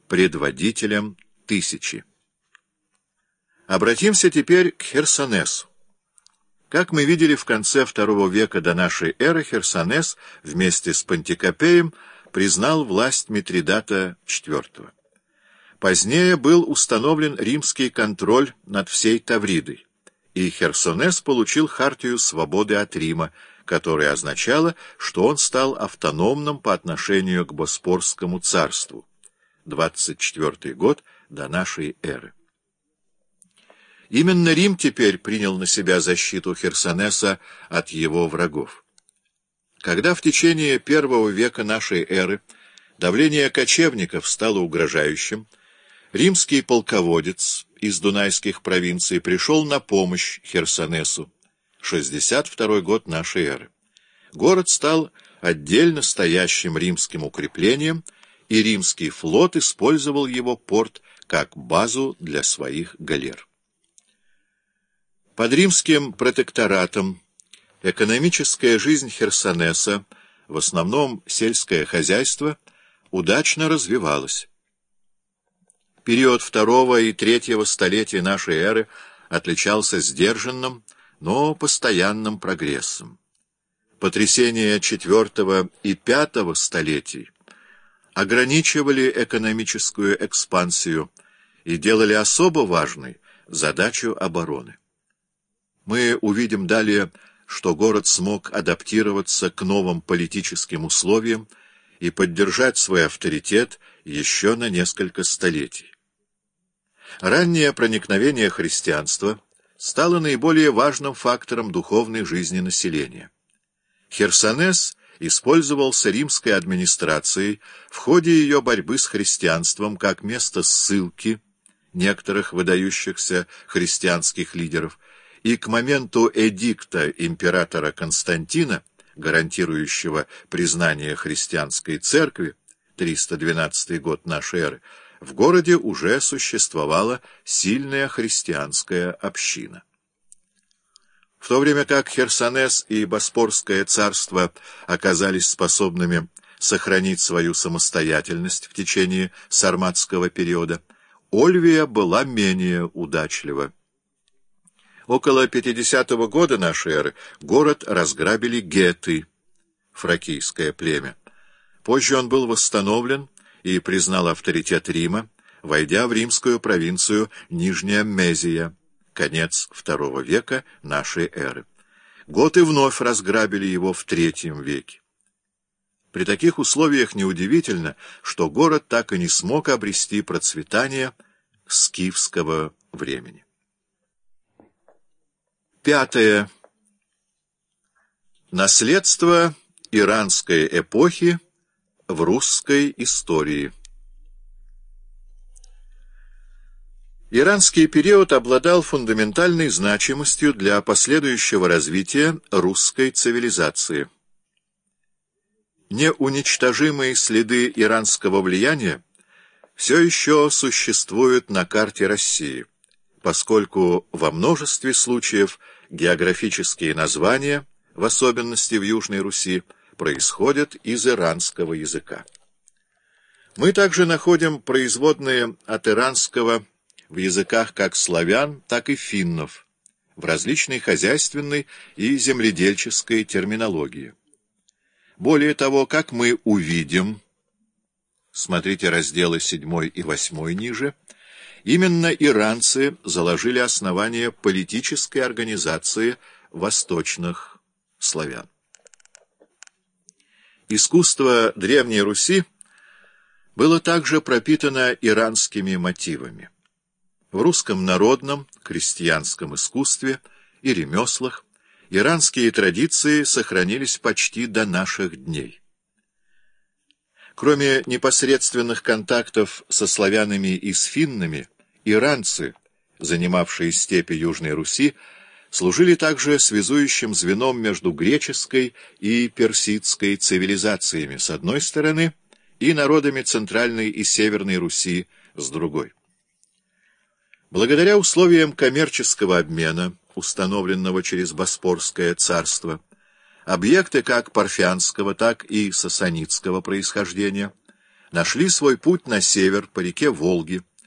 предводителем тысячи. Обратимся теперь к Херсонесу. Как мы видели, в конце II века до нашей эры Херсонес вместе с Пантикопеем признал власть Митридата IV. Позднее был установлен римский контроль над всей Тавридой, и Херсонес получил хартию свободы от Рима, которая означала, что он стал автономным по отношению к Боспорскому царству. 24 год до нашей эры. Именно Рим теперь принял на себя защиту Херсонеса от его врагов. Когда в течение I века нашей эры давление кочевников стало угрожающим, римский полководец из дунайских провинций пришел на помощь Херсонесу. 62 год нашей эры. Город стал отдельно стоящим римским укреплением, и римский флот использовал его порт как базу для своих галер. Под римским протекторатом экономическая жизнь Херсонеса, в основном сельское хозяйство, удачно развивалась. Период II и III столетий нашей эры отличался сдержанным, но постоянным прогрессом. Потрясения IV и V столетий ограничивали экономическую экспансию и делали особо важной задачу обороны. Мы увидим далее, что город смог адаптироваться к новым политическим условиям и поддержать свой авторитет еще на несколько столетий. Раннее проникновение христианства стало наиболее важным фактором духовной жизни населения. Херсонес использовался римской администрацией в ходе ее борьбы с христианством как место ссылки некоторых выдающихся христианских лидеров, и к моменту эдикта императора Константина, гарантирующего признание христианской церкви, 312 год нашей эры, в городе уже существовала сильная христианская община. В то время как Херсонес и Боспорское царство оказались способными сохранить свою самостоятельность в течение сарматского периода, Ольвия была менее удачлива. Около 50-го года нашей эры город разграбили гетты, фракийское племя. Позже он был восстановлен и признал авторитет Рима, войдя в римскую провинцию Нижняя Мезия, конец II века нашей эры. Готы вновь разграбили его в III веке. При таких условиях неудивительно, что город так и не смог обрести процветание скифского времени. Пятое. Наследство иранской эпохи в русской истории. Иранский период обладал фундаментальной значимостью для последующего развития русской цивилизации. Неуничтожимые следы иранского влияния все еще существуют на карте России, поскольку во множестве случаев географические названия, в особенности в Южной Руси, происходят из иранского языка. Мы также находим производные от иранского в языках как славян, так и финнов, в различной хозяйственной и земледельческой терминологии. Более того, как мы увидим, смотрите разделы 7 и 8 ниже, именно иранцы заложили основание политической организации восточных славян. Искусство Древней Руси было также пропитано иранскими мотивами. В русском народном, крестьянском искусстве и ремеслах иранские традиции сохранились почти до наших дней. Кроме непосредственных контактов со славянами и с финнами, иранцы, занимавшие степи Южной Руси, служили также связующим звеном между греческой и персидской цивилизациями с одной стороны и народами Центральной и Северной Руси с другой. Благодаря условиям коммерческого обмена, установленного через Боспорское царство, объекты как парфянского, так и сасанидского происхождения нашли свой путь на север по реке Волги,